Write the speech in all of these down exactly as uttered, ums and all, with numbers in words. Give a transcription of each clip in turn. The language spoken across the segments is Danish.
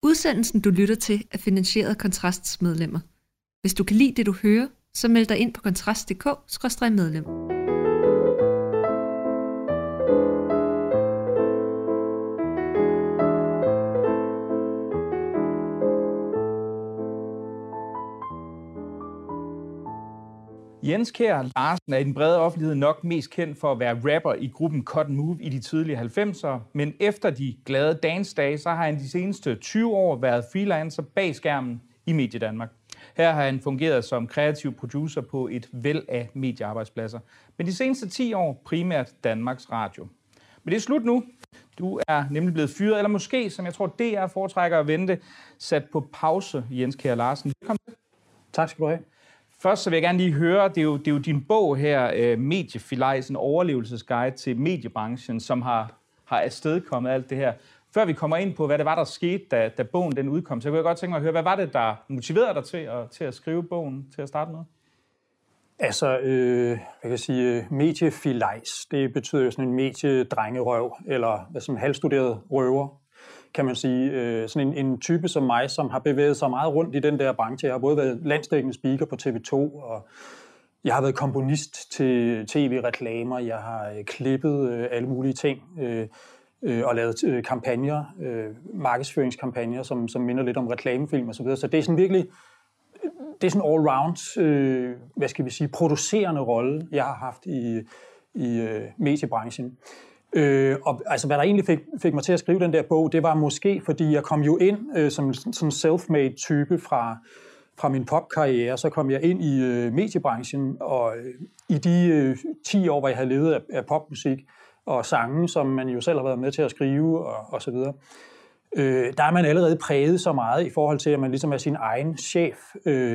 Udsendelsen, du lytter til, er finansieret af Kontrasts medlemmer. Hvis du kan lide det, du hører, så meld dig ind på kontrast punktum d k skråstreg medlem. Jens Kjær Larsen er i den brede offentlighed nok mest kendt for at være rapper i gruppen Cut Move i de tidlige halvfemsere, men efter de glade dance-dage, så har han de seneste tyve år været freelancer bag skærmen i Mediedanmark. Her har han fungeret som kreativ producer på et væld af mediearbejdspladser, men de seneste ti år primært Danmarks Radio. Men det er slut nu. Du er nemlig blevet fyret, eller måske, som jeg tror D R foretrækker at vente, sat på pause, Jens Kjær Larsen. Velkommen til. Tak skal du have. Først så vil jeg gerne lige høre, det er jo, det er jo din bog her, Mediefilajs, en overlevelsesguide til mediebranchen, som har, har afstedkommet alt det her. Før vi kommer ind på, hvad det var, der skete, da, da bogen den udkom, så kunne jeg godt tænke mig at høre, hvad var det, der motiverede dig til at, til at skrive bogen til at starte med? Altså, øh, jeg kan sige, mediefilajs, det betyder jo sådan en mediedrengerøv, eller sådan en halvstuderet røver, kan man sige. Øh, sådan en, en type som mig, som har bevæget sig meget rundt i den der branche. Jeg har både været landsdækkende speaker på T V to, og jeg har været komponist til tv-reklamer, jeg har øh, klippet øh, alle mulige ting, øh, øh, og lavet øh, kampagner, øh, markedsføringskampagner, som, som minder lidt om reklamefilm og så videre. Så det er sådan virkelig, det er sådan en all-round, øh, hvad skal vi sige, producerende rolle, jeg har haft i, i øh, mediebranchen. Øh, og altså, hvad der egentlig fik, fik mig til at skrive den der bog, det var måske, fordi jeg kom jo ind øh, som sådan en self-made type fra, fra min popkarriere, så kom jeg ind i øh, mediebranchen, og øh, i de øh, ti år, hvor jeg havde levet af, af popmusik og sange, som man jo selv har været med til at skrive og, og så videre, øh, der er man allerede præget så meget i forhold til, at man ligesom er sin egen chef, øh,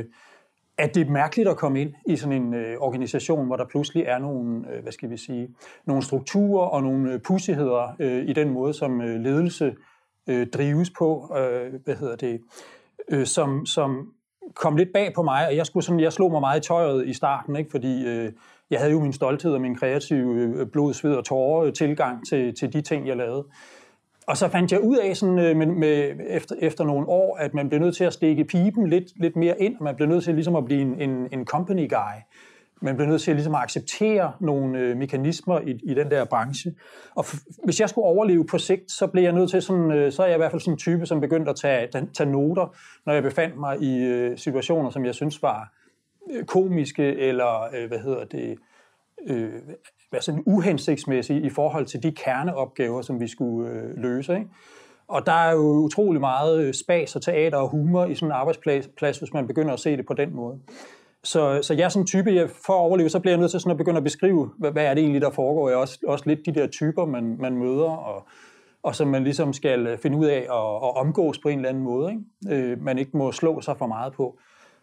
at det er mærkeligt at komme ind i sådan en øh, organisation, hvor der pludselig er nogle, øh, hvad skal vi sige, nogle strukturer og nogle øh, pussigheder øh, i den måde, som øh, ledelse øh, drives på, øh, hvad hedder det, øh, som, som kom lidt bag på mig, og jeg, skulle sådan, jeg slog mig meget i tøjet i starten, ikke? Fordi øh, jeg havde jo min stolthed og min kreative øh, blod, sved og tårer tilgang til, til de ting, jeg lavede. Og så fandt jeg ud af, sådan, øh, med, med, efter, efter nogle år, at man blev nødt til at stikke pipen lidt, lidt mere ind, og man blev nødt til ligesom at blive en, en, en company guy. Man blev nødt til ligesom at acceptere nogle øh, mekanismer i, i den der branche. Og f- hvis jeg skulle overleve på sigt, så blev jeg nødt til sådan, øh, så er jeg i hvert fald sådan en type, som begyndte at tage, tage noter, når jeg befandt mig i øh, situationer, som jeg synes var øh, komiske, eller øh, hvad hedder det, øh, være sådan uhensigtsmæssige i forhold til de kerneopgaver, som vi skulle øh, løse. Ikke? Og der er jo utrolig meget spas og teater og humor i sådan en arbejdsplads, hvis man begynder at se det på den måde. Så, så jeg er sådan en type, jeg, for at overleve, så bliver jeg nødt til sådan at begynde at beskrive, hvad, hvad er det egentlig, der foregår. Jeg er også, også lidt de der typer, man, man møder, og, og som man ligesom skal finde ud af at, at omgås på en eller anden måde. Ikke? Øh, man ikke må slå sig for meget på.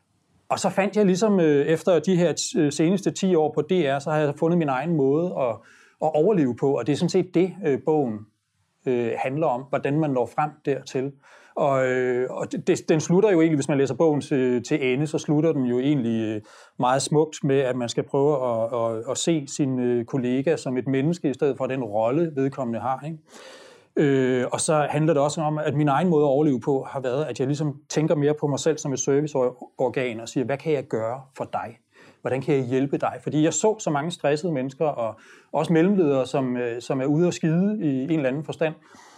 Og så fandt jeg ligesom, øh, efter de her t- seneste ti år på D R, så har jeg fundet min egen måde at, at overleve på, og det er sådan set det, øh, bogen øh, handler om, hvordan man når frem dertil. Og, øh, og det, den slutter jo egentlig, hvis man læser bogen til, til ende, så slutter den jo egentlig meget smukt med, at man skal prøve at, at, at se sin kollega som et menneske, i stedet for den rolle, vedkommende har, ikke? Øh, og så handler det også om, at min egen måde at overleve på har været, at jeg ligesom tænker mere på mig selv som et serviceorgan og siger, hvad kan jeg gøre for dig? Hvordan kan jeg hjælpe dig? Fordi jeg så så mange stressede mennesker, og også mellemledere, som, som er ude og skide i en eller anden forstand.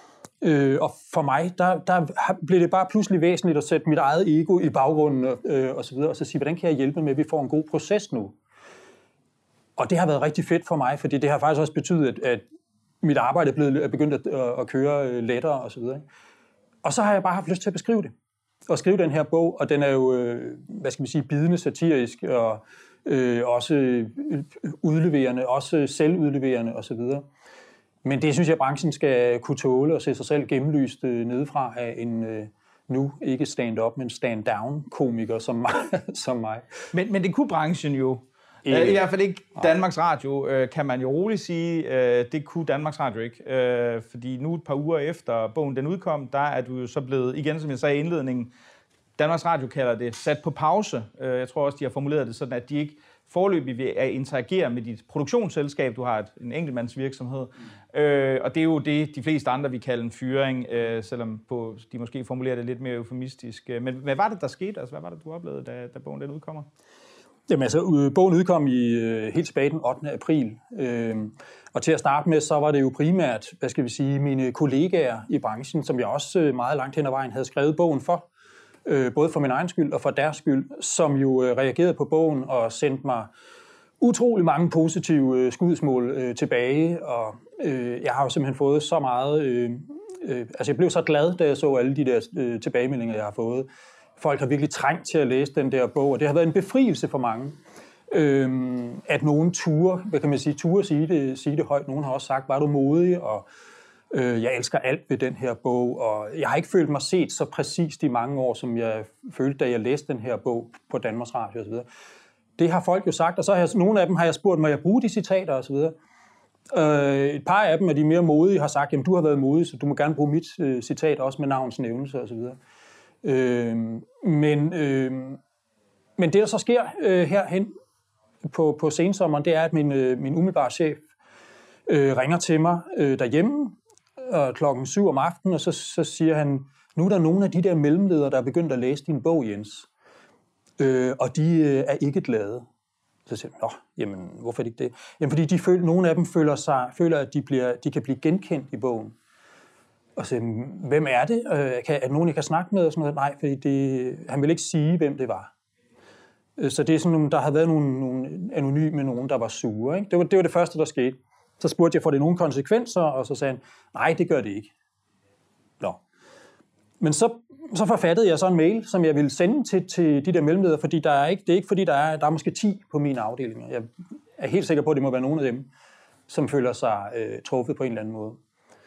Øh, og for mig, der, der blev det bare pludselig væsentligt at sætte mit eget ego i baggrunden øh, og så videre, og så sige, hvordan kan jeg hjælpe med, at vi får en god proces nu? Og det har været rigtig fedt for mig, fordi det har faktisk også betydet, at, at mit arbejde er, blevet, er begyndt at, at køre lettere og så videre. Og så har jeg bare haft lyst til at beskrive det. Og skrive den her bog, og den er jo, hvad skal vi sige, bidende satirisk, og øh, også udleverende, også selvudleverende og så videre. Men det synes jeg, branchen skal kunne tåle og se sig selv gennemlyst øh, nedefra af en øh, nu ikke stand-up, men stand-down-komiker som mig. som mig. Men, men det kunne branchen jo. I hvert fald ikke Danmarks Radio, øh, kan man jo roligt sige. Øh, det kunne Danmarks Radio ikke. Øh, fordi nu et par uger efter bogen den udkom, der er du jo så blevet, igen som jeg sagde i indledningen, Danmarks Radio kalder det sat på pause. Øh, jeg tror også, de har formuleret det sådan, at de ikke foreløbig ved at interagere med dit produktionsselskab. Du har et, en enkeltmandsvirksomhed. Mm. Øh, og det er jo det, de fleste andre vi kalder en fyring, øh, selvom på, de måske formulerer det lidt mere eufemistisk. Men hvad var det, der skete? Altså, hvad var det, du oplevede, da, da bogen den udkommer? Jamen altså, bogen udkom i helt tilbage den ottende april. Øh, og til at starte med, så var det jo primært, hvad skal vi sige, mine kollegaer i branchen, som jeg også meget langt hen ad vejen havde skrevet bogen for. Øh, både for min egen skyld og for deres skyld, som jo øh, reagerede på bogen og sendte mig utrolig mange positive øh, skudsmål øh, tilbage, og øh, jeg har jo simpelthen fået så meget, øh, øh, altså jeg blev så glad, da jeg så alle de der øh, tilbagemeldinger, jeg har fået. Folk har virkelig trængt til at læse den der bog, og det har været en befrielse for mange, øh, at nogen ture, hvad kan man sige, ture sige det, sige det højt, nogen har også sagt, var du modig, og jeg elsker alt ved den her bog, og jeg har ikke følt mig set så præcist i mange år, som jeg følte, da jeg læste den her bog på Danmarks Radio osv. Det har folk jo sagt, og så har jeg, nogle af dem har jeg spurgt, må jeg bruge de citater osv. Øh, et par af dem, er de mere modige, har sagt, jamen du har været modig, så du må gerne bruge mit øh, citat også med navns nævnelse osv. Øh, men, øh, men det, der så sker øh, herhen på, på sensommeren, det er, at min, øh, min umiddelbare chef øh, ringer til mig øh, derhjemme, klokken syv om aftenen, og så, så siger han, nu er der nogle af de der mellemledere, der er begyndt at læse din bog, Jens, øh, og de øh, er ikke glade. Så siger jeg, nå, jamen, hvorfor er de ikke det? Jamen, fordi de føler, nogle af dem føler, sig, føler at de, bliver, de kan blive genkendt i bogen. Og så hvem er det? Øh, kan, er det nogen, jeg kan snakke med? Og sådan noget? Nej, fordi det, han vil ikke sige, hvem det var. Så det er sådan nogle, der har været nogle, nogle anonyme nogen, der var sure. Ikke? Det, var, det var det første, der skete. Så spurgte jeg, får det nogle konsekvenser? Og så sagde han, nej, det gør det ikke. Nå. Men så, så forfattede jeg så en mail, som jeg ville sende til, til de der mellemledere, fordi der er ikke, det er ikke fordi, der er, der er måske ti på mine afdelinger. Jeg er helt sikker på, at det må være nogle af dem, som føler sig øh, truffet på en eller anden måde.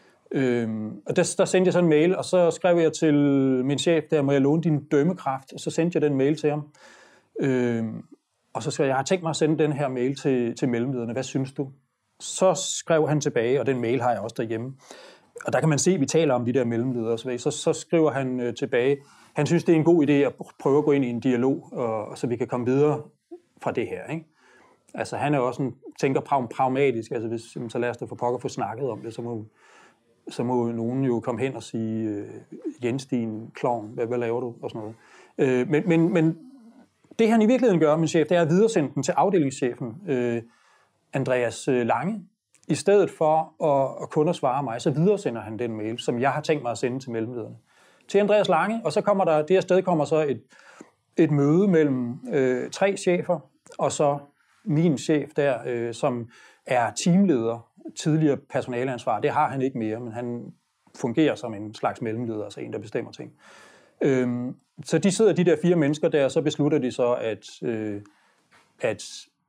Øhm, og der, der sendte jeg så en mail, og så skrev jeg til min chef, der må jeg låne din dømmekraft, og så sendte jeg den mail til ham. Øhm, og så skrev jeg, jeg har tænkt mig at sende den her mail til, til mellemlederne, hvad synes du? Så skrev han tilbage, og den mail har jeg også derhjemme. Og der kan man se, at vi taler om de der mellemledere. Så, så skriver han øh, tilbage, han synes, det er en god idé at prøve at gå ind i en dialog, og, så vi kan komme videre fra det her. Ikke? Altså han er også en, tænker pragmatisk, altså hvis, så lad os da for pokker få snakket om det, så må, så må nogen jo komme hen og sige, øh, Jens, din klovn, hvad, hvad laver du? Og sådan noget. Øh, men, men, men det han i virkeligheden gør, min chef, det er at videresende den til afdelingschefen, øh, Andreas Lange. I stedet for at, at kun at svare mig, så videresender han den mail, som jeg har tænkt mig at sende til mellemlederne. Til Andreas Lange, og så kommer der, det her sted kommer så et, et møde mellem øh, tre chefer, og så min chef der, øh, som er teamleder, tidligere personaleansvar. Det har han ikke mere, men han fungerer som en slags mellemleder, altså en, der bestemmer ting. Øhm, så de sidder, de der fire mennesker der, og så beslutter de så, at, øh, at,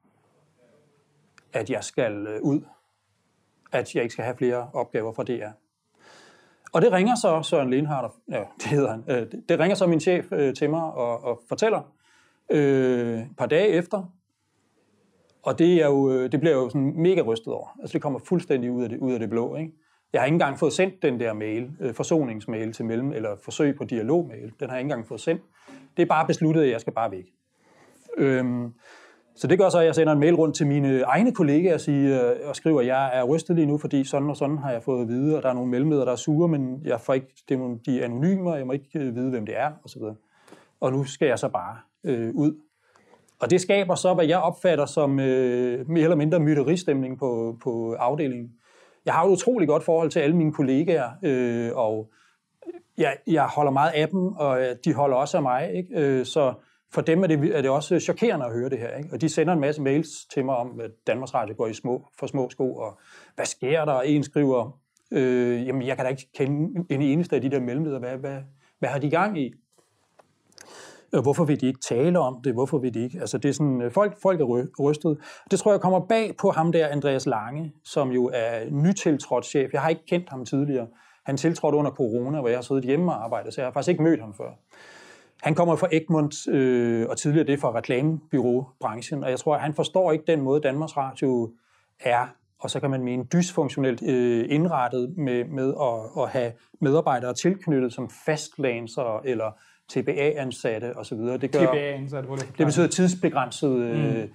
at jeg skal øh, ud. At jeg ikke skal have flere opgaver fra D R. Og det ringer så Søren Lindhardt, ja, det hedder han, øh, det ringer så min chef øh, til mig og, og fortæller øh, et par dage efter, og det, er jo, det bliver jo sådan mega rystet over. Altså det kommer fuldstændig ud af det, ud af det blå, ikke? Jeg har ikke engang fået sendt den der mail, øh, forsoningsmail til mellem, eller forsøg på dialogmail. Den har jeg ikke engang fået sendt. Det er bare besluttet, at jeg skal bare væk. Øhm, så det gør så, at jeg sender en mail rundt til mine egne kollegaer og, siger, og skriver, at jeg er rystet lige nu, fordi sådan og sådan har jeg fået at vide, og der er nogle mellemledere, der er sure, men jeg får ikke, det er nogle, de er anonyme, og jeg må ikke vide, hvem det er, osv. Og nu skal jeg så bare øh, ud. Og det skaber så, hvad jeg opfatter som øh, mere eller mindre mytteristemning på, på afdelingen. Jeg har et utroligt godt forhold til alle mine kollegaer, øh, og jeg, jeg holder meget af dem, og de holder også af mig. Ikke? Øh, så for dem er det, er det også chokerende at høre det her. Ikke? Og de sender en masse mails til mig om, at Danmarks Radio går i små, for små sko, og hvad sker der? Og en skriver, øh, jamen jeg kan da ikke kende en eneste af de der mellemledere. Hvad, hvad, hvad har de gang i? Hvorfor vil de ikke tale om det? Hvorfor vil de ikke? Altså det er sådan, folk, folk er rystet. Det tror jeg kommer bag på ham der, Andreas Lange, som jo er nytiltrådt chef. Jeg har ikke kendt ham tidligere. Han tiltrådte under corona, hvor jeg har siddet hjemme og arbejdet, så jeg har faktisk ikke mødt ham før. Han kommer fra Egmont, øh, og tidligere det fra reklamebureaubranchen, og jeg tror, at han forstår ikke den måde, Danmarks Radio er, og så kan man mene dysfunktionelt øh, indrettet med, med at, at have medarbejdere tilknyttet som fastlancer eller T B A-ansatte osv. Det, gør, T B A-ansatte, det betyder tidsbegrænset øh,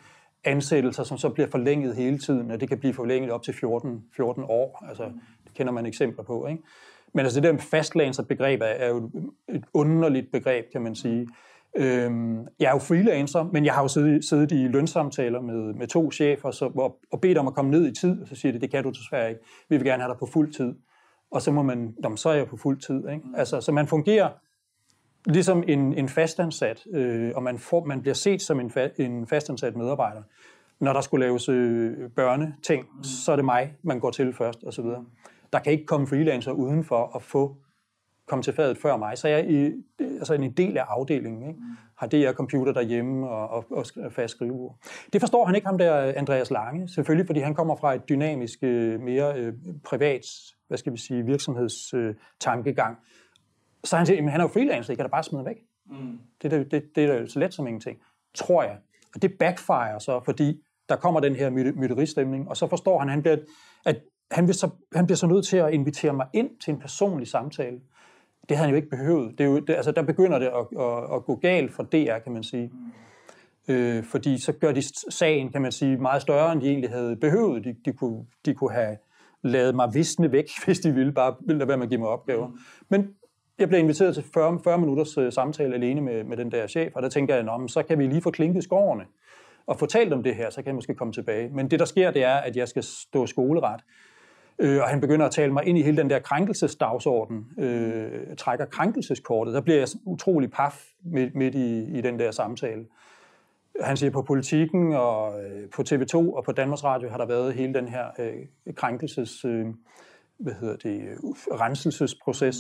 ansættelser, som så bliver forlænget hele tiden, og det kan blive forlænget op til fjorten, fjorten år. Altså, det kender man eksempler på, ikke? Men altså det der med fastlancer-begreb er, er jo et underligt begreb, kan man sige. Øhm, jeg er jo freelancer, men jeg har jo siddet, siddet i lønsamtaler med, med to chefer, så, hvor, og bedt om at komme ned i tid, og så siger de, det kan du desværre ikke. Vi vil gerne have dig på fuld tid. Og så må man, jamen, så er jeg på fuld tid, ikke? Altså, så man fungerer ligesom en, en fastansat, øh, og man, får, man bliver set som en, fa, en fastansat medarbejder. Når der skulle laves øh, børneting, mm. så er det mig, man går til først, og så videre. Der kan ikke komme freelancer udenfor at få komme til fadet før mig. Så jeg er i, altså en del af afdelingen, ikke? Har D R computer derhjemme og, og, og fast skrivebord. Det forstår han ikke, ham der Andreas Lange, selvfølgelig, fordi han kommer fra et dynamisk, mere øh, privat, hvad skal vi sige, virksomhedstankegang. Så han siger, at han er jo freelancer, det kan da bare smide væk. Mm. Det, det, det, det er da så let som ingenting, tror jeg. Og det backfire så, fordi der kommer den her mytteristemning, og så forstår han, han bliver, at han, bliver så, han bliver så nødt til at invitere mig ind til en personlig samtale. Det havde han jo ikke behøvet. Det er jo, det, altså, der begynder det at, at, at gå galt for D R, kan man sige. Mm. Øh, fordi så gør de sagen, kan man sige, meget større, end de egentlig havde behøvet. De, de, kunne, de kunne have lavet mig visne væk, hvis de ville, bare ville lade være med at give mig opgaver. Mm. Men jeg blev inviteret til fyrre, fyrre minutters uh, samtale alene med, med den der chef, og der tænker jeg, nå, så kan vi lige få klinket skårene og få talt om det her, så kan jeg måske komme tilbage. Men det, der sker, det er, at jeg skal stå skoleret. Øh, og han begynder at tale mig ind i hele den der krænkelsesdagsorden, øh, trækker krænkelseskortet. Der bliver jeg utrolig paf midt, midt i, i den der samtale. Han siger, på Politikken og øh, på T V to og på Danmarks Radio har der været hele den her øh, krænkelses, øh, hvad hedder det, øh, renselsesproces.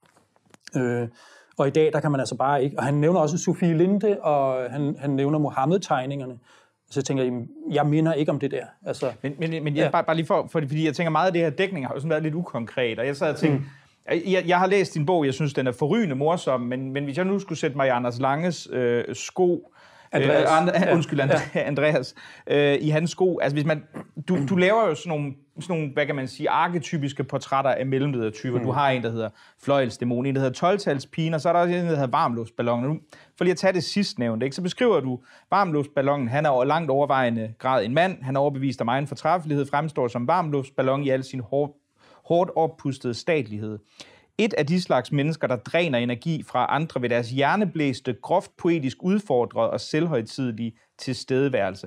Øh, og i dag, der kan man altså bare ikke. Og han nævner også Sofie Linde, og han, han nævner Mohammed-tegningerne. Så jeg tænker, jeg minder ikke om det der. Altså, men men, men jeg, ja. bare, bare lige for, for, fordi jeg tænker, meget af det her dækning har jo sådan været lidt ukonkret, og jeg sad og tænkte, mm. jeg, jeg har læst din bog, jeg synes, den er forrygende morsom, men, men hvis jeg nu skulle sætte mig i Anders Langes øh, sko, Andreas. Øh, and, ja. Undskyld, Andreas, ja. Andreas øh, i hans sko, altså hvis man, du, du laver jo sådan nogle, sådan nogle, hvad kan man sige, arketypiske portrætter af mellemledertyper. Mm. Du har en, der hedder fløjelsdæmon, en, der hedder tolv-talspigen, og så er der også en, der hedder varmluftsballonen. Nu, for lige at tage det sidstnævnte, ikke, så beskriver du varmluftsballonen. Han er over langt overvejende grad en mand. Han er overbevist om egen fortræffelighed, fremstår som varmluftsballon i al sin hårdt, hårdt oppustede statlighed. Et af de slags mennesker, der dræner energi fra andre ved deres hjerneblæste, groft poetisk udfordret og selvhøjtidelige tilstedeværelse.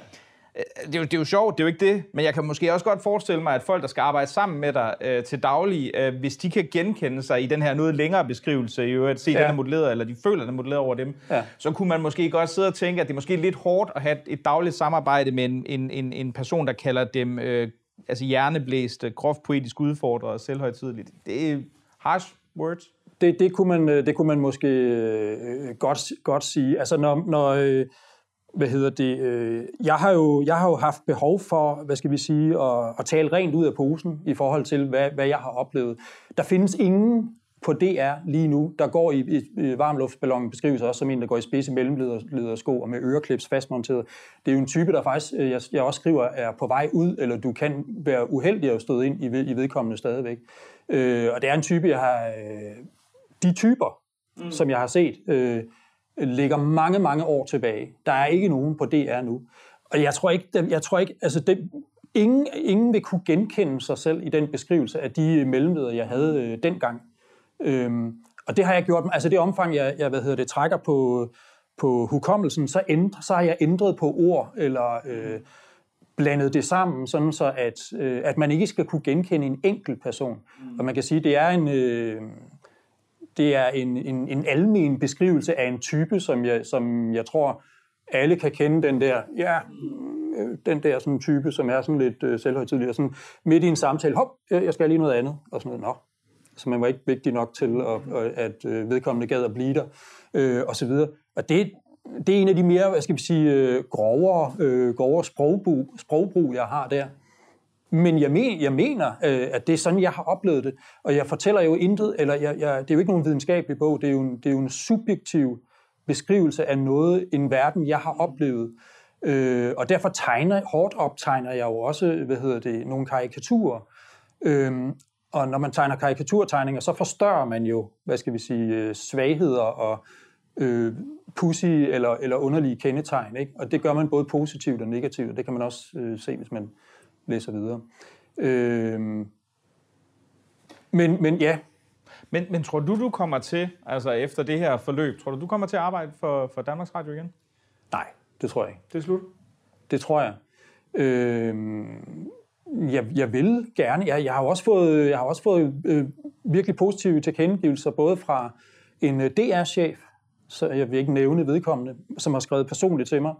Det er, jo, det er jo sjovt, det er jo ikke det, men jeg kan måske også godt forestille mig, at folk, der skal arbejde sammen med dig øh, til daglig, øh, hvis de kan genkende sig i den her noget længere beskrivelse, i øvrigt, se ja. den er modelleret, eller de føler, den er modelleret over dem, ja. så kunne man måske godt sidde og tænke, at det er måske lidt hårdt at have et dagligt samarbejde med en, en, en, en person, der kalder dem øh, altså hjerneblæste, groft poetisk udfordret og selvhøjtideligt. Det er harsh words. Det, det, kunne, man, det kunne man måske øh, godt, godt sige. Altså når... når øh, Hvad hedder det? Øh, jeg har jo jeg har jo haft behov for, hvad skal vi sige, at, at tale rent ud af posen i forhold til hvad, hvad jeg har oplevet. Der findes ingen på D R lige nu, der går i, i, i varmluftsballonen, beskrives også som en, der går i spidse mellemledersko og med øreklips fastmonteret. Det er jo en type, der faktisk, jeg, jeg også skriver, er på vej ud, eller du kan være uheldig at støde ind i, i vedkommende stadigvæk. Øh, og det er en type, jeg har... Øh, de typer, mm. som jeg har set... Øh, ligger mange, mange år tilbage. Der er ikke nogen på D R nu. Og jeg tror ikke, jeg tror ikke altså det, ingen, ingen vil kunne genkende sig selv i den beskrivelse af de mellemledere, jeg havde øh, dengang. Øhm, og det har jeg gjort, altså det omfang, jeg, jeg hvad hedder det, trækker på, på hukommelsen, så, ændre, så har jeg ændret på ord, eller øh, blandet det sammen, sådan så at, øh, at man ikke skal kunne genkende en enkelt person. Mm. Og man kan sige, det er en... Øh, Det er en, en, en almen beskrivelse af en type, som jeg, som jeg tror, alle kan kende den der, ja, den der sådan type, som er sådan lidt øh, selvhøjtidelig, og sådan midt i en samtale, hop, jeg skal lige noget andet, og sådan noget, nå. Så man var ikke vigtig nok til, at, at øh, vedkommende gad at blive der, øh, og så videre. Og det, det er en af de mere, hvad skal vi sige, øh, grovere, øh, grovere sprogbrug, sprogbrug, jeg har der. Men jeg, men, jeg mener, øh, at det er sådan, jeg har oplevet det. Og jeg fortæller jo intet, eller jeg, jeg, det er jo ikke nogen videnskabelig bog, det er jo en, det er jo en subjektiv beskrivelse af noget, en verden, jeg har oplevet. Øh, og derfor tegner, hårdt optegner jeg jo også, hvad hedder det, nogle karikaturer. Øh, og når man tegner karikaturtegninger, så forstørrer man jo, hvad skal vi sige, svagheder og øh, pussy eller, eller underlige kendetegn, ikke? Og det gør man både positivt og negativt, og det kan man også øh, se, hvis man læser videre. Øh, men, men ja. Men, men tror du, du kommer til, altså efter det her forløb, tror du, du kommer til at arbejde for, for Danmarks Radio igen? Nej, det tror jeg ikke. Det er slut? Det tror jeg. Øh, jeg, jeg vil gerne. Jeg, jeg har også fået, jeg har også fået øh, virkelig positive tilkendegivelser, både fra en D R-chef, så jeg vil ikke nævne vedkommende, som har skrevet personligt til mig,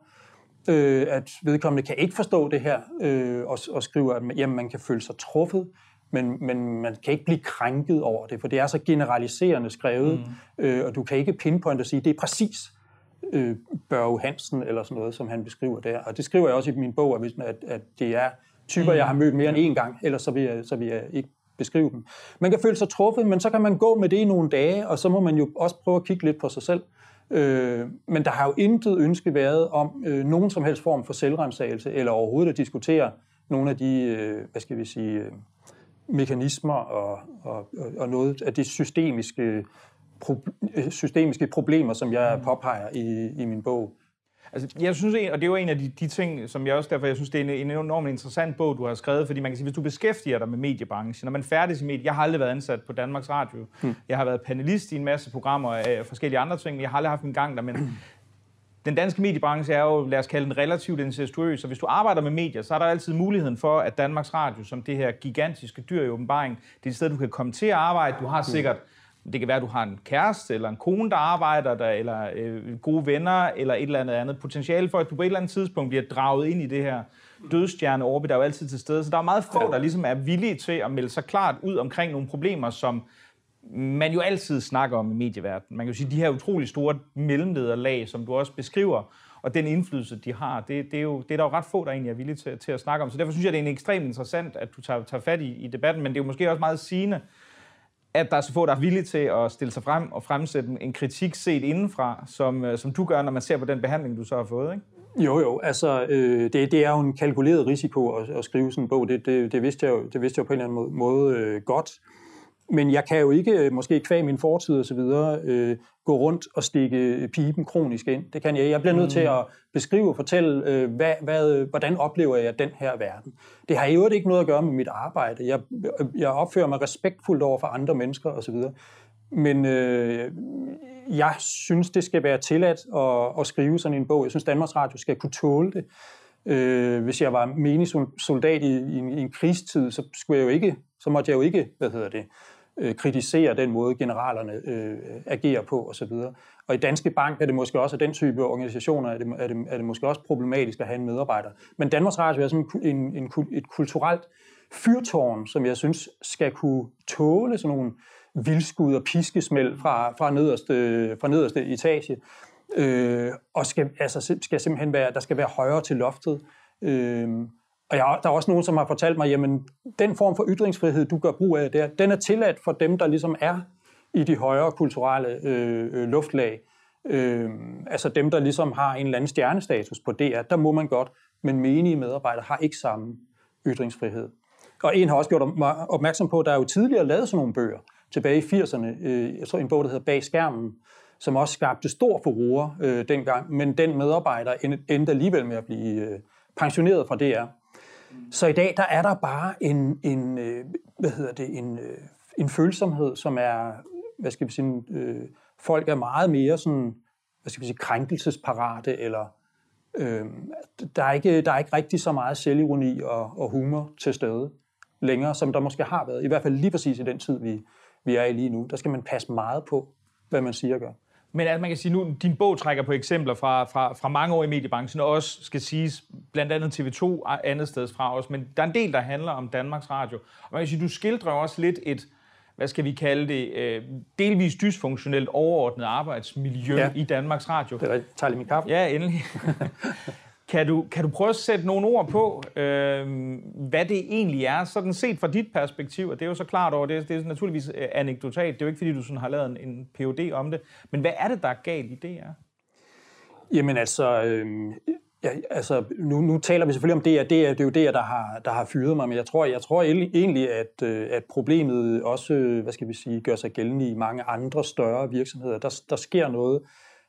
øh, at vedkommende kan ikke forstå det her, øh, og, og skriver, at jamen, man kan føle sig truffet, men, men man kan ikke blive krænket over det, for det er så generaliserende skrevet, mm. øh, og du kan ikke pinpointe og sige, det er præcis øh, Børge Hansen, eller sådan noget, som han beskriver der. Og det skriver jeg også i min bog, at, at det er typer, jeg har mødt mere end én gang, ellers så vil jeg, så vil jeg ikke beskrive dem. Man kan føle sig truffet, men så kan man gå med det i nogle dage, og så må man jo også prøve at kigge lidt på sig selv. Øh, men der har jo intet ønske været om øh, nogen som helst form for selvrensagelse, eller overhovedet at diskutere nogle af de, øh, hvad skal vi sige, øh, mekanismer og, og, og noget af de systemiske, pro, systemiske problemer, som jeg påpeger i, i min bog. Altså, jeg synes, og det er jo en af de, de ting, som jeg også derfor, jeg synes, det er en, en enormt interessant bog, du har skrevet, fordi man kan sige, hvis du beskæftiger dig med mediebranchen, når man færdes i medier, jeg har aldrig været ansat på Danmarks Radio, hmm. jeg har været panelist i en masse programmer af forskellige andre ting, jeg har aldrig haft en gang der, men den danske mediebranche er jo, lad os kalde den relativt incestuøs, så hvis du arbejder med medier, så er der altid muligheden for, at Danmarks Radio, som det her gigantiske dyr i åbenbaring, det er et sted, du kan komme til at arbejde, du har sikkert, det kan være, at du har en kæreste, eller en kone, der arbejder der, eller øh, gode venner, eller et eller andet andet potentiale for, at du på et eller andet tidspunkt bliver draget ind i det her dødstjerne-orbit, der er jo altid til stede. Så der er meget få, der ligesom er villige til at melde sig klart ud omkring nogle problemer, som man jo altid snakker om i medieverdenen. Man kan jo sige, de her utrolig store mellemlederlag, som du også beskriver, og den indflydelse, de har, det, det, er, jo, det er der jo ret få, der egentlig er villige til, til at snakke om. Så derfor synes jeg, det er en ekstremt interessant, at du tager, tager fat i, i debatten, men det er jo måske også meget sigende, at der er så få, der er villige til at stille sig frem og fremsætte en kritik set indenfra, som, som du gør, når man ser på den behandling, du så har fået, ikke? Jo, jo. Altså, øh, det, det er jo en kalkuleret risiko at, at skrive sådan en bog. Det, det, det, vidste jeg jo, det vidste jeg jo på en eller anden måde, måde øh, godt. Men jeg kan jo ikke, måske kvæg min fortid og så videre, øh, gå rundt og stikke pipen kronisk ind. Det kan jeg. Jeg bliver nødt mm. til at beskrive og fortælle, øh, hvad, hvad, hvordan oplever jeg den her verden. Det har i øvrigt ikke noget at gøre med mit arbejde. Jeg, jeg opfører mig respektfuldt over for andre mennesker og så videre. Men øh, jeg synes, det skal være tilladt at, at skrive sådan en bog. Jeg synes, Danmarks Radio skal kunne tåle det. Øh, hvis jeg var menig soldat i, i, en, i en krigstid, så skulle jeg jo ikke, så måtte jeg jo ikke, hvad hedder det, øh, kritisere den måde generalerne øh, agerer på osv. Og i Danske Bank er det måske også, af den type organisationer, er det, er, det, er det måske også problematisk at have en medarbejder. Men Danmarks Radio er sådan en, en, et kulturelt fyrtårn, som jeg synes skal kunne tåle sådan nogle vildskud og piskesmæld fra, fra, nederste, fra nederste etage. Øh, og skal, altså, skal simpelthen være, der skal være højere til loftet. Øh, og jeg, der er også nogen, som har fortalt mig, jamen, den form for ytringsfrihed, du gør brug af der, den er tilladt for dem, der ligesom er i de højere kulturelle øh, luftlag. Øh, altså dem, der ligesom har en eller anden stjernestatus på D R, der må man godt, men menige medarbejdere har ikke samme ytringsfrihed. Og en har også gjort opmærksom på, at der er jo tidligere lavet sådan nogle bøger, tilbage i firserne, øh, jeg tror en bog, der hedder Bag skærmen, som også skabte stor furore øh, dengang, men den medarbejder endte alligevel med at blive øh, pensioneret fra D R. Mm. Så i dag, der er der bare en, en øh, hvad hedder det, en, øh, en følsomhed, som er, hvad skal vi sige, øh, folk er meget mere sådan, hvad skal vi sige, krænkelsesparate, eller øh, der, er ikke, der er ikke rigtig så meget selvironi og, og humor til stede længere, som der måske har været, i hvert fald lige præcis i den tid, vi, vi er i lige nu. Der skal man passe meget på, hvad man siger og gør. Men at man kan sige nu, din bog trækker på eksempler fra, fra, fra mange år i mediebranchen, og også skal siges blandt andet T V to andet sted fra os, men der er en del, der handler om Danmarks Radio. Og man kan sige, du skildrer også lidt et, hvad skal vi kalde det, øh, delvis dysfunktionelt overordnet arbejdsmiljø ja. i Danmarks Radio. Det er rigtigt. Tag lige min kaffe. Ja, endelig. Kan du, kan du prøve at sætte nogle ord på, øh, hvad det egentlig er, sådan set fra dit perspektiv, og det er jo så klart over, det er, det er naturligvis anekdotat, det er jo ikke fordi, du sådan har lavet en, en P H D om det, men hvad er det, der er galt i D R? Jamen altså, øh, ja, altså nu, nu taler vi selvfølgelig om D R, det er, det er jo D R, der har, der har fyret mig, men jeg tror, jeg tror egentlig, at, at problemet også, hvad skal vi sige, gør sig gældende i mange andre større virksomheder. Der, der sker noget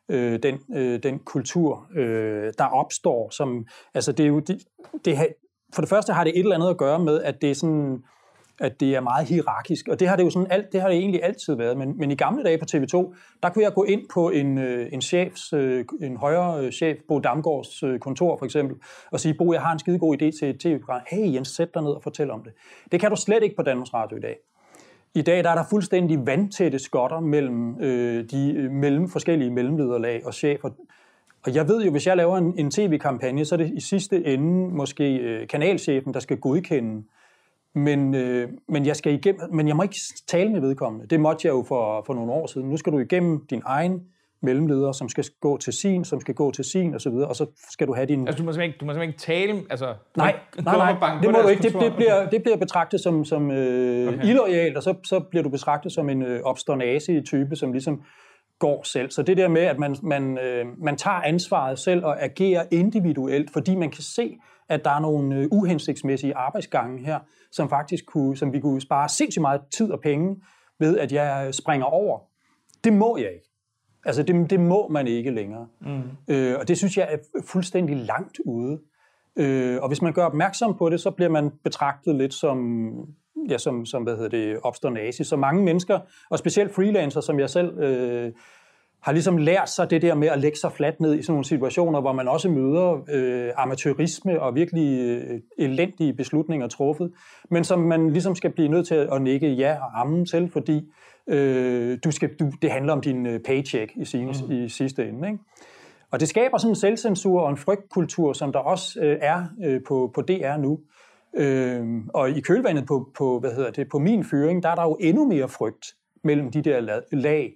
øh, den, øh, den kultur, øh, der opstår. Som, altså det er jo, det, det har, for det første har det et eller andet at gøre med, at det er sådan, at det er meget hierarkisk, og det har det jo sådan alt, det har det egentlig altid været, men, men i gamle dage på T V to, der kunne jeg gå ind på en, en chefs, en højere chef, Bo Damgaards kontor for eksempel, og sige, Bo, jeg har en skide god idé til et tv-program. Hey Jens, sæt dig ned og fortæl om det. Det kan du slet ikke på Danmarks Radio i dag. I dag der er der fuldstændig vandtætte skotter mellem øh, de mellem forskellige mellemlederlag og chefer. Og jeg ved jo, hvis jeg laver en, en tv-kampagne, så er det i sidste ende måske øh, kanalchefen, der skal godkende. Men, øh, men, jeg skal igennem, men jeg må ikke tale med vedkommende. Det måtte jeg jo for, for nogle år siden. Nu skal du igennem din egen mellemleder, som skal gå til sin, som skal gå til sin, og så videre, og så skal du have din... Altså, du må simpelthen ikke, du må simpelthen ikke tale... Altså, nej, nej, nej, det må du ikke. Det, det, bliver, det bliver betragtet som, som øh, okay. illoyalt, og så, så bliver du betragtet som en øh, obsternasi-type, som ligesom går selv. Så det der med, at man, man, øh, man tager ansvaret selv og agerer individuelt, fordi man kan se, at der er nogle øh, uhensigtsmæssige arbejdsgange her, som faktisk kunne, som vi kunne spare sindssygt meget tid og penge ved, at jeg springer over. Det må jeg ikke. Altså, det, det må man ikke længere. Mm. Øh, og det synes jeg er fuldstændig langt ude. Øh, og hvis man gør opmærksom på det, så bliver man betragtet lidt som, ja, som, som hvad hedder det, obsternasi. Så mange mennesker, og specielt freelancer, som jeg selv øh, har ligesom lært sig det der med at lægge sig fladt ned i sådan nogle situationer, hvor man også møder øh, amatørisme og virkelig øh, elendige beslutninger truffet, men som man ligesom skal blive nødt til at nikke ja og amen til, fordi øh, du skal, du, det handler om din øh, paycheck i, sin, mm. i sidste ende. Ikke? Og det skaber sådan en selvcensur og en frygtkultur, som der også øh, er øh, på, på D R nu. Øh, og i kølvandet på, på, hvad hedder det, på min fyring, der er der jo endnu mere frygt mellem de der lag.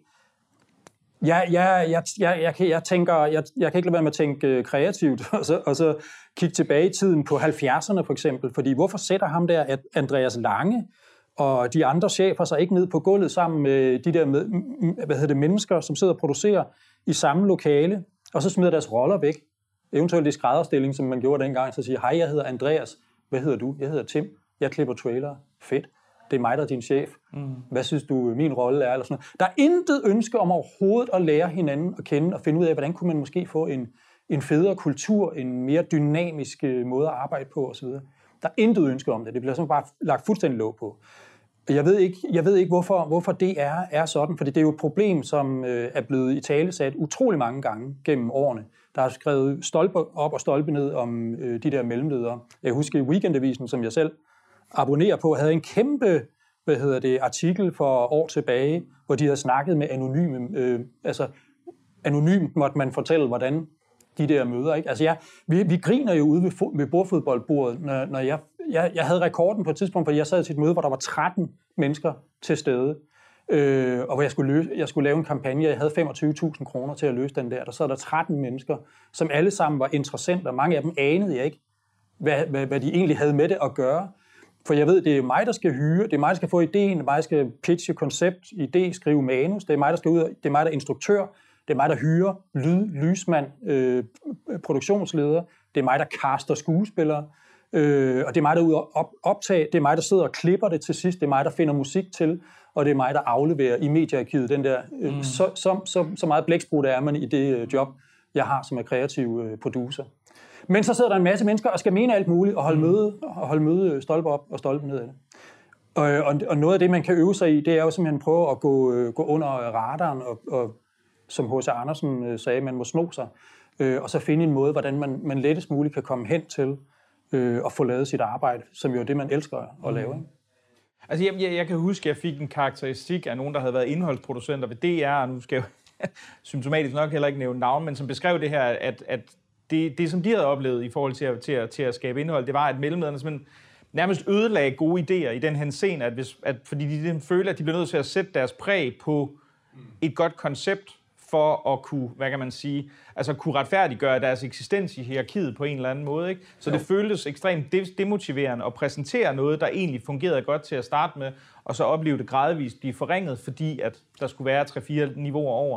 Jeg, jeg, jeg, jeg, jeg, jeg, jeg tænker, jeg, jeg kan ikke lade være med at tænke kreativt, og så, og så kigge tilbage i tiden på halvfjerdserne for eksempel, fordi hvorfor sætter ham der, at Andreas Lange og de andre chefer sig ikke ned på gulvet sammen med de der med, hvad hedder det, mennesker, som sidder og producerer i samme lokale, og så smider deres roller væk, eventuelt i skrædderstilling, som man gjorde dengang, så siger, hej, jeg hedder Andreas, hvad hedder du? Jeg hedder Tim, jeg klipper trailer, fedt. Det er mig, der er din chef. Mm. Hvad synes du, min rolle er? Eller sådan noget. Der er intet ønske om overhovedet at lære hinanden at kende og finde ud af, hvordan kunne man måske få en, en federe kultur, en mere dynamisk måde at arbejde på osv. Der er intet ønske om det. Det bliver sådan bare lagt fuldstændig låg på. Jeg ved ikke, jeg ved ikke hvorfor, hvorfor det er, er sådan, for det er jo et problem, som øh, er blevet italesat utrolig mange gange gennem årene. Der er skrevet stolpe op og stolpe ned om øh, de der mellemledere. Jeg husker i Weekendavisen, som jeg selv abonnerer på, havde en kæmpe hvad hedder det, artikel for år tilbage, hvor de havde snakket med anonyme, øh, altså anonymt måtte man fortælle, hvordan de der møder, ikke? Altså ja, vi, vi griner jo ude ved, ved bordfodboldbordet, når, når jeg, jeg, jeg havde rekorden på et tidspunkt, fordi jeg sad til et møde, hvor der var tretten mennesker til stede, øh, og hvor jeg skulle, løse, jeg skulle lave en kampagne, jeg havde femogtyve tusind kroner til at løse den der, der sad der tretten mennesker, som alle sammen var interessenter, mange af dem anede jeg ikke, hvad, hvad, hvad de egentlig havde med det at gøre. For jeg ved, det er mig, der skal hyre, det er mig, der skal få ideen, det er mig, der skal pitche koncept, idé, skrive manus, det er mig, der skal ud, det er mig, der er instruktør, det er mig, der hyrer lyd, lysmand, øh, produktionsleder, det er mig, der caster skuespillere, øh, og det er mig, der er ude og op, optage, det er mig, der sidder og klipper det til sidst, det er mig, der finder musik til, og det er mig, der afleverer i mediearkivet den der, øh, mm. så, så, så, så meget blæksprut er man i det øh, job, jeg har som er kreativ øh, producer. Men så sidder der en masse mennesker og skal mene alt muligt og holde møde, og holde møde stolpe op og stolpe ned af det. Og, og, og noget af det, man kan øve sig i, det er jo simpelthen at prøve at gå, gå under radaren, og, og som H C Andersen sagde, man må sno sig, øh, og så finde en måde, hvordan man, man lettest muligt kan komme hen til øh, at få lavet sit arbejde, som jo er det, man elsker at lave. Ikke? Altså, jeg, jeg, jeg kan huske, at jeg fik en karakteristik af nogen, der havde været indholdsproducenter ved D R, og nu skal jeg jo symptomatisk nok heller ikke nævne navn, men som beskrev det her, at, at Det, det, som de havde oplevet i forhold til at, til at, til at skabe indhold, det var, at mellemlederne simpelthen nærmest ødelagde gode idéer i den henseende, at hvis, at, fordi de følte, at de blev nødt til at sætte deres præg på et godt koncept for at kunne, hvad kan man sige, altså kunne retfærdiggøre deres eksistens i hierarkiet på en eller anden måde. Ikke? Så jo. Det føltes ekstremt demotiverende at præsentere noget, der egentlig fungerede godt til at starte med, og så opleve det gradvist blive forringet, fordi at der skulle være tre-fire niveauer over.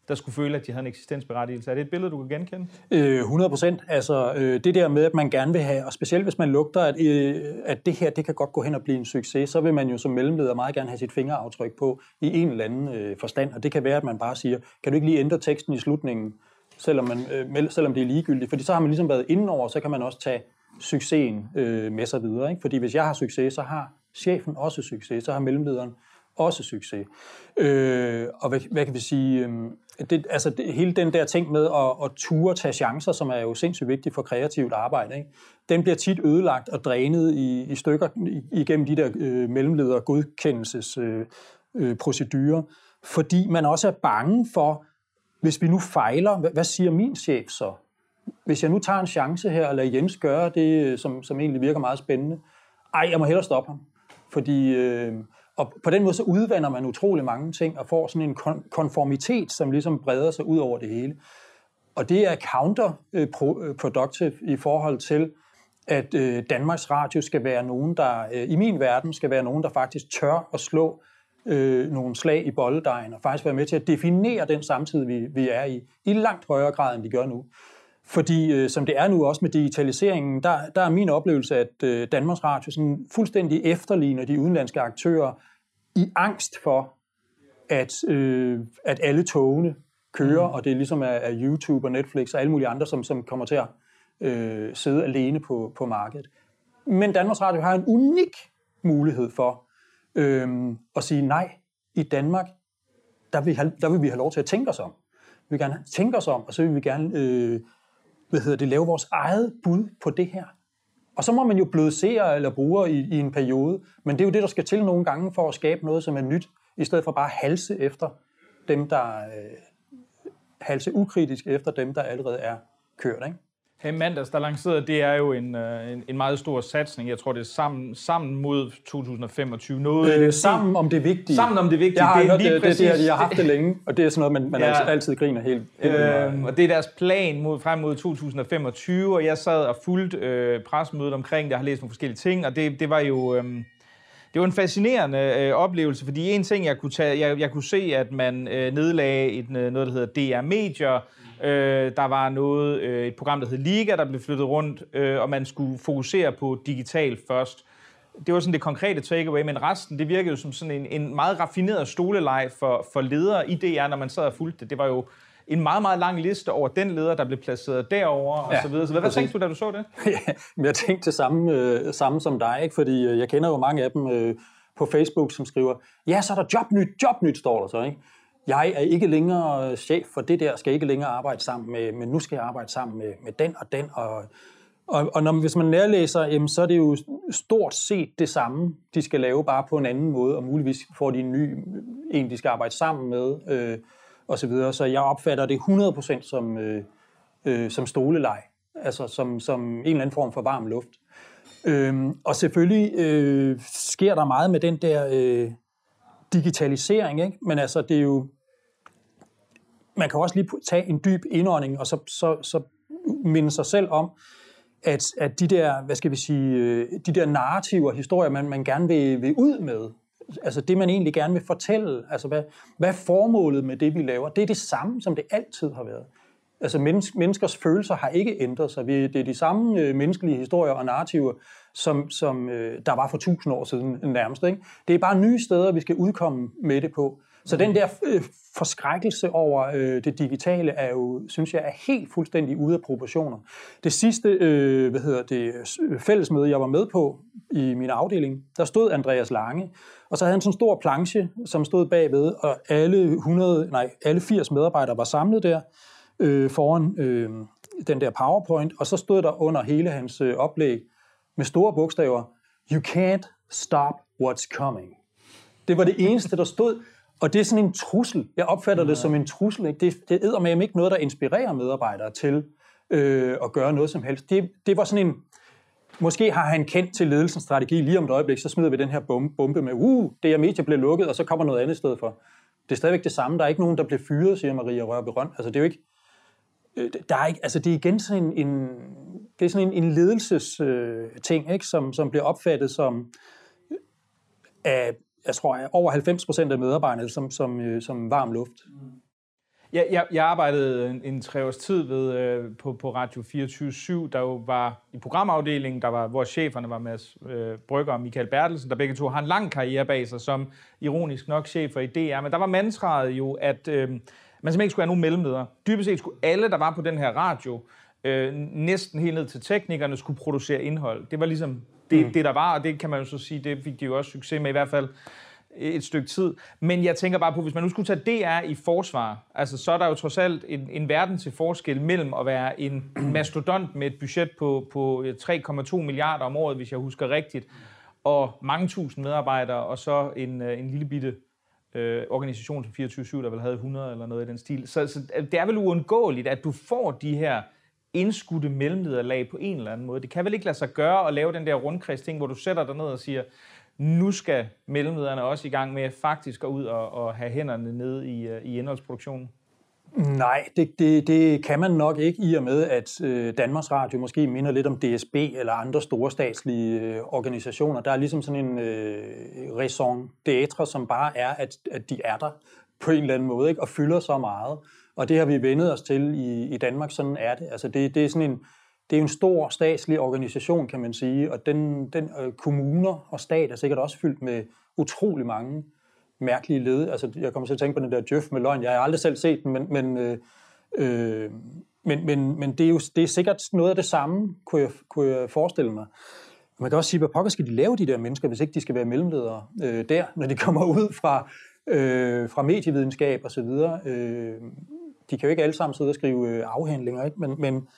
der skulle føle, at de havde en eksistensberettigelse. Er det et billede, du kan genkende? Øh, hundrede procent. Altså øh, det der med, at man gerne vil have, og specielt hvis man lugter, at, øh, at det her, det kan godt gå hen og blive en succes, så vil man jo som mellemleder meget gerne have sit fingeraftryk på i en eller anden øh, forstand. Og det kan være, at man bare siger, kan du ikke lige ændre teksten i slutningen, selvom, man, øh, selvom det er ligegyldigt? Fordi så har man ligesom været indenover, så kan man også tage succesen øh, med sig videre. Ikke? Fordi hvis jeg har succes, så har chefen også succes, så har mellemlederen også succes. Øh, og hvad, hvad kan vi sige? Øh, det, altså det, hele den der ting med at, at ture tage chancer, som er jo sindssygt vigtigt for kreativt arbejde, ikke? Den bliver tit ødelagt og drænet i, i stykker igennem de der øh, mellemledere godkendelsesprocedurer, øh, øh, fordi man også er bange for, hvis vi nu fejler, hvad, hvad siger min chef så? Hvis jeg nu tager en chance her og lader Jens gøre det, som, som egentlig virker meget spændende, ej, jeg må hellere stoppe ham. Fordi, øh, og på den måde så udvander man utrolig mange ting og får sådan en kon- konformitet, som ligesom breder sig ud over det hele. Og det er counterproductive i forhold til, at øh, Danmarks Radio skal være nogen, der øh, i min verden skal være nogen, der faktisk tør at slå øh, nogle slag i bolledejen og faktisk være med til at definere den samtid, vi, vi er i, i langt højere grad, end de gør nu. Fordi øh, som det er nu også med digitaliseringen, der, der er min oplevelse, at øh, Danmarks Radio sådan fuldstændig efterligner de udenlandske aktører i angst for, at, øh, at alle togene kører, mm. og det ligesom er, er YouTube og Netflix og alle mulige andre, som, som kommer til at øh, sidde alene på, på markedet. Men Danmarks Radio har en unik mulighed for øh, at sige nej. I Danmark, der vil, have, der vil vi have lov til at tænke os om. Vi vil gerne tænke os om, og så vil vi gerne øh, hvad hedder det, lave vores eget bud på det her. Og så må man jo blødsere eller bruge i, i en periode, men det er jo det, der skal til nogle gange for at skabe noget, som er nyt, i stedet for bare at halse efter dem, der øh, halse ukritisk efter dem, der allerede er kørt, ikke? Her mandags, der lancerede, det er jo en, en, en meget stor satsning. Jeg tror, det er sammen, sammen mod to tusind og femogtyve. Noget, øh, sammen om det vigtige. Sammen om det vigtige. Jeg har det er hørt, lige det, præcis, det, det, de har haft det længe, og det er sådan noget, man, man ja. altid, altid griner helt. helt øh, og det er deres plan mod, frem mod to tusind og femogtyve, og jeg sad og fulgte øh, pressemødet omkring det. Jeg har læst nogle forskellige ting, og det, det var jo... Øh, Det var en fascinerende øh, oplevelse, fordi en ting, jeg kunne tage, jeg, jeg kunne se, at man øh, nedlagde et, noget, der hedder D R Medier. Øh, der var noget, øh, et program, der hed Liga, der blev flyttet rundt, øh, og man skulle fokusere på digital først. Det var sådan det konkrete takeaway, men resten, det virkede jo som sådan en, en meget raffineret stoleleg for, for ledere i D R, når man sad og fulgte det. Det var jo en meget, meget lang liste over den leder, der blev placeret derover og ja, så videre. Så hvad, hvad tænkte du, da du så det? Ja, jeg tænkte det samme, øh, samme som dig, ikke? Fordi øh, jeg kender jo mange af dem øh, på Facebook, som skriver, ja, så er der jobnyt, jobnyt, står der så, ikke? Jeg er ikke længere chef for det der, skal ikke længere arbejde sammen med, men nu skal jeg arbejde sammen med, med den og den. Og, og, og når, hvis man nærlæser, jamen, så er det jo stort set det samme, de skal lave, bare på en anden måde, og muligvis får de en ny en, de skal arbejde sammen med, øh, og så videre. Så jeg opfatter det hundrede procent som, øh, øh, som stoleleg, altså som, som en eller anden form for varm luft. Øhm, og selvfølgelig øh, sker der meget med den der øh, digitalisering, ikke? Men altså, det er jo... Man kan også lige tage en dyb indånding, og så, så, så minde sig selv om, at, at de der, hvad skal vi sige, de der narrativer, historier, man, man gerne vil, vil ud med, altså det, man egentlig gerne vil fortælle, altså hvad, hvad er formålet med det, vi laver, det er det samme, som det altid har været. Altså menneske, menneskers følelser har ikke ændret sig. Det er de samme øh, menneskelige historier og narrativer, som, som øh, der var for tusind år siden nærmest, ikke? Det er bare nye steder, vi skal udkomme med det på. Så den der øh, forskrækkelse over øh, det digitale er jo, synes jeg, er helt fuldstændig ude af proportioner. Det sidste øh, hvad hedder det, fællesmøde, jeg var med på i min afdeling, der stod Andreas Lange, og så havde han sådan en stor planche, som stod bagved, og alle, hundrede, nej, alle firs medarbejdere var samlet der øh, foran øh, den der PowerPoint, og så stod der under hele hans øh, oplæg med store bogstaver, "You can't stop what's coming." Det var det eneste, der stod. Og det er sådan en trussel. Jeg opfatter det som en trussel. Ikke? Det, det er eddermame ikke noget, der inspirerer medarbejdere til øh, at gøre noget som helst. Det, det var sådan en... Måske har han kendt til ledelsens strategi lige om et øjeblik, så smider vi den her bombe, bombe med, uh, det er medier bliver lukket, og så kommer noget andet i stedet for. Det er stadigvæk det samme. Der er ikke nogen, der bliver fyret, siger Maria Rørby Rønn. Altså det er jo ikke... Der er ikke, altså det er igen sådan en, en det er sådan en, en ledelses øh, ting, ikke? Som, som bliver opfattet som af, jeg tror, over halvfems procent af medarbejderne som, som, som varm luft. Jeg, jeg, jeg arbejdede en, en tre års tid ved, øh, på, på Radio fireogtyve syv, der jo var i programafdelingen, der var, hvor cheferne var Mads øh, Brygger og Michael Bertelsen, der begge to har en lang karriere bag sig, som ironisk nok chefer i D R. Men der var mantraet jo, at øh, man simpelthen ikke skulle have nogen mellemledere. Dybest set skulle alle, der var på den her radio, øh, næsten helt ned til teknikerne, skulle producere indhold. Det var ligesom det, mm. det, der var, og det kan man jo så sige, det fik de jo også succes med i hvert fald et stykke tid. Men jeg tænker bare på, hvis man nu skulle tage D R i forsvar, altså så er der jo trods alt en, en verden til forskel mellem at være en mastodont med et budget på, på tre komma to milliarder om året, hvis jeg husker rigtigt, og mange tusind medarbejdere, og så en, en lille bitte øh, organisation som fireogtyve syv, der vel havde hundrede eller noget i den stil. Så, så det er vel uundgåeligt, at du får de her indskudte mellemlederlag på en eller anden måde. Det kan vel ikke lade sig gøre at lave den der rundkreds-ting, hvor du sætter dig ned og siger, nu skal mellemlederne også i gang med faktisk gå ud og, og have hænderne nede i, i indholdsproduktionen? Nej, det, det, det kan man nok ikke, i og med, at øh, Danmarks Radio måske minder lidt om D S B eller andre store statslige øh, organisationer. Der er ligesom sådan en øh, raison d'être, som bare er, at, at de er der på en eller anden måde, ikke? Og fylder så meget. Og det har vi vendet os til i, i Danmark, sådan er det. Altså det, det er sådan en Det er jo en stor statslig organisation, kan man sige, og den, den øh, kommuner og stat er sikkert også fyldt med utrolig mange mærkelige led. Altså, jeg kommer til at tænke på den der Djøf med løgn. Jeg har aldrig selv set den, men, men, øh, øh, men, men, men det er jo det er sikkert noget af det samme, kunne jeg, kunne jeg forestille mig. Man kan også sige, hvad pokker skal de lave, de der mennesker, hvis ikke de skal være mellemledere øh, der, når de kommer ud fra, øh, fra medievidenskab og så videre. Øh, de kan jo ikke alle sammen sidde og skrive øh, afhandlinger, ikke? Men, men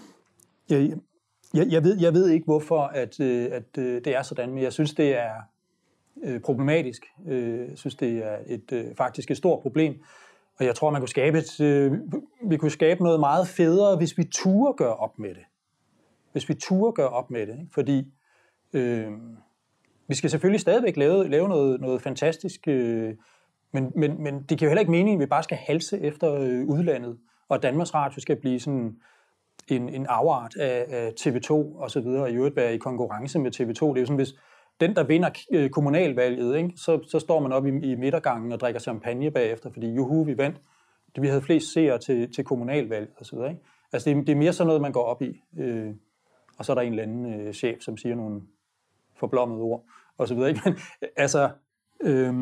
Jeg, jeg, jeg, ved, jeg ved ikke, hvorfor at, at det er sådan, men jeg synes, det er problematisk. Jeg synes, det er et, faktisk et stort problem. Og jeg tror, man kunne skabe et, vi kunne skabe noget meget federe, hvis vi turde gøre op med det. Hvis vi turde gøre op med det. Ikke? Fordi øh, vi skal selvfølgelig stadigvæk lave, lave noget, noget fantastisk, øh, men, men, men det giver jo heller ikke mening, at vi bare skal halse efter øh, udlandet, og Danmarks Radio skal blive sådan en, en afart af, af T V to og så videre, og i øvrigt være i konkurrence med T V to. Det er jo sådan, hvis den, der vinder kommunalvalget, ikke, så, så står man op i, i midtergangen og drikker champagne bagefter, fordi juhu, vi vandt. Vi havde flest seere til, til kommunalvalget og så videre. Ikke? Altså, det, det er mere sådan noget, man går op i. Øh, og så er der en eller anden øh, chef, som siger nogle forblommede ord og så videre. Ikke? Men altså, øh,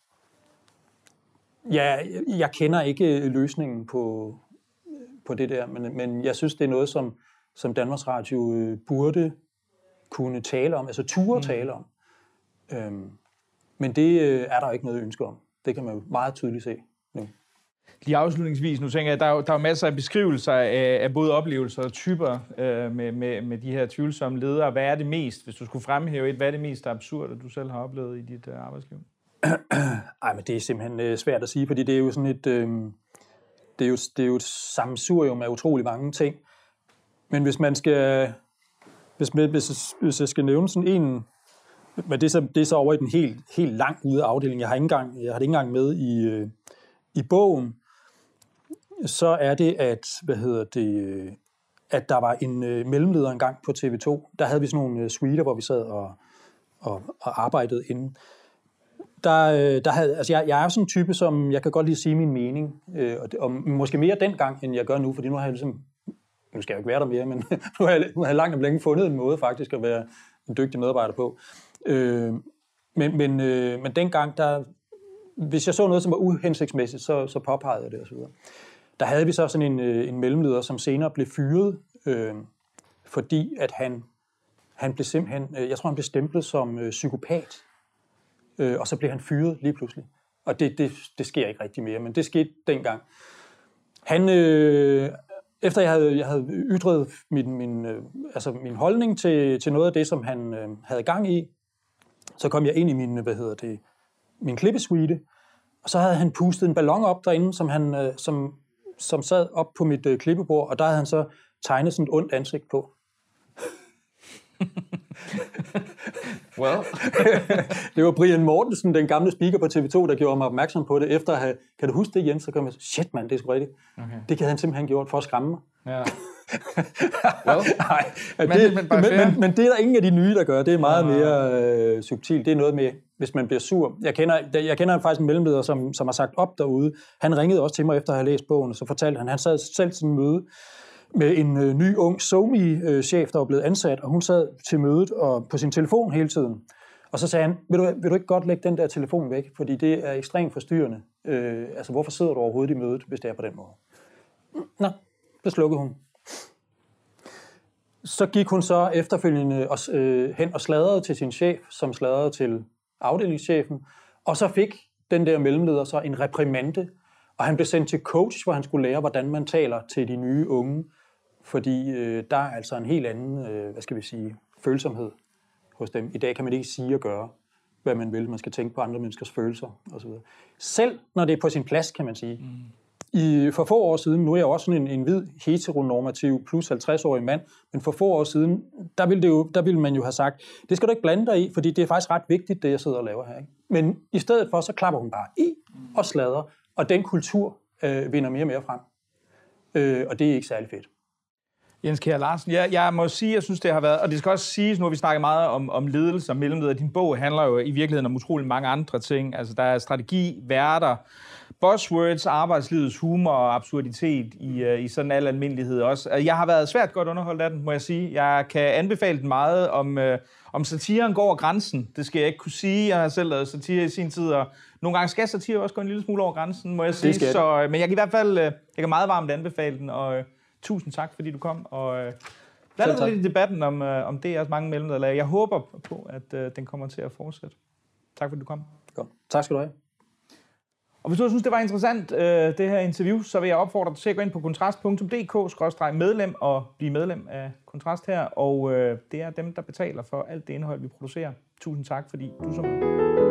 ja, jeg kender ikke løsningen på, på det der, men, men jeg synes, det er noget, som, som Danmarks Radio burde kunne tale om, altså ture mm. tale om. Øhm, men det øh, er der ikke noget ønske om. Det kan man jo meget tydeligt se nu. Lige afslutningsvis, nu tænker jeg, at der er, der er masser af beskrivelser af, af både oplevelser og typer øh, med, med, med de her tvivlsomme ledere. Hvad er det mest, hvis du skulle fremhæve et, hvad er det mest absurde, du selv har oplevet i dit øh, arbejdsliv? Ej, men det er simpelthen øh, svært at sige, fordi det er jo sådan et, øh, det er jo, det er jo et sammensurium af utrolig mange ting. Men hvis man skal, hvis, hvis, hvis jeg skal nævne sådan en, men det er så, det er så over i den helt, helt langt ude afdeling. Jeg har ikke engang, jeg har det ikke engang med i, øh, i bogen. Så er det, at, hvad hedder det, at der var en øh, mellemleder engang på T V to. Der havde vi sådan nogle øh, suiter, hvor vi sad og, og, og arbejdede inde. Der, der havde, altså jeg, jeg er sådan en type, som jeg kan godt lige sige min mening, øh, og, det, og måske mere dengang, end jeg gør nu, fordi nu har jeg ligesom, nu skal jeg jo ikke være der mere, men nu har jeg, nu har jeg langt om længe fundet en måde faktisk at være en dygtig medarbejder på. Øh, men, men, øh, men dengang, der, hvis jeg så noget, som var uhensigtsmæssigt, så, så påpegede jeg det og så videre. Der havde vi så sådan en, en mellemleder, som senere blev fyret, øh, fordi at han, han blev simpelthen, jeg tror han blev stemplet som øh, psykopat, øh, og så blev han fyret lige pludselig. Og det, det, det sker ikke rigtig mere, men det skete dengang. Han, øh, efter jeg havde, jeg havde ytret min, min, øh, altså min holdning til, til noget af det, som han øh, havde gang i, så kom jeg ind i min, hvad hedder det, min klippesuite, og så havde han pustet en ballon op derinde, som, han, øh, som, som sad op på mit øh, klippebord, og der havde han så tegnet sådan et ondt ansigt på. Well. Det var Brian Mortensen, den gamle speaker på T V to, der gjorde mig opmærksom på det, efter at have, kan du huske det, Jens? Så kom jeg, shit mand, det er sgu rigtigt. Okay. Det havde han simpelthen gjort for at skræmme mig. Ja. Well. Nej, men, det, men, men, men, men det er der ingen af de nye, der gør. Det er meget ja. mere øh, subtilt. Det er noget med, hvis man bliver sur. Jeg kender, jeg kender faktisk en mellemleder, som, som har sagt op derude. Han ringede også til mig efter at have læst bogen, og så fortalte han, han sad selv til en møde med en øh, ny ung SoMe-chef, der var blevet ansat, og hun sad til mødet og på sin telefon hele tiden. Og så sagde han, vil du, vil du ikke godt lægge den der telefon væk, fordi det er ekstremt forstyrrende. Øh, altså, hvorfor sidder du overhovedet i mødet, hvis det er på den måde? Nå, det slukkede hun. Så gik hun så efterfølgende og, øh, hen og sladrede til sin chef, som sladrede til afdelingschefen, og så fik den der mellemleder så en reprimande, og han blev sendt til coach, hvor han skulle lære, hvordan man taler til de nye unge, fordi øh, der er altså en helt anden, øh, hvad skal vi sige, følsomhed hos dem. I dag kan man ikke sige og gøre, hvad man vil. Man skal tænke på andre menneskers følelser osv. Selv når det er på sin plads, kan man sige. Mm. I, for få år siden, nu er jeg også sådan en, en hvid, heteronormativ, plus halvtreds-årig mand, men for få år siden, der ville, det jo, der ville man jo have sagt, det skal du ikke blande dig i, fordi det er faktisk ret vigtigt, det jeg sidder og laver her. Ikke? Men i stedet for, så klapper hun bare i og sladrer, og den kultur øh, vinder mere og mere frem. Øh, og det er ikke særlig fedt. Jens Kjær Larsen, jeg, jeg må sige, jeg synes, det har været, og det skal også siges, nu har vi snakket meget om, om ledelse og mellemleder. Din bog handler jo i virkeligheden om utrolig mange andre ting. Altså, der er strategi, værter, buzzwords, arbejdslivets humor og absurditet i, i sådan al almindelighed også. Jeg har været svært godt underholdt af den, må jeg sige. Jeg kan anbefale den meget om, øh, om satiren går over grænsen. Det skal jeg ikke kunne sige. Jeg har selv lavet satire i sin tid, og nogle gange skal satire også gå en lille smule over grænsen, må jeg sige. Så, men jeg kan i hvert fald jeg kan meget varmt anbefale den, og øh, tusind tak, fordi du kom. Og øh, blandt lidt i debatten om, øh, om D R's mange mellemlederlag. Jeg håber på, at øh, den kommer til at fortsætte. Tak, fordi du kom. Godt. Tak skal du have. Og hvis du synes, det var interessant, øh, det her interview, så vil jeg opfordre dig til at gå ind på kontrast punktum d k skråstreg medlem og blive medlem af Kontrast her. Og øh, det er dem, der betaler for alt det indhold, vi producerer. Tusind tak, fordi du så med.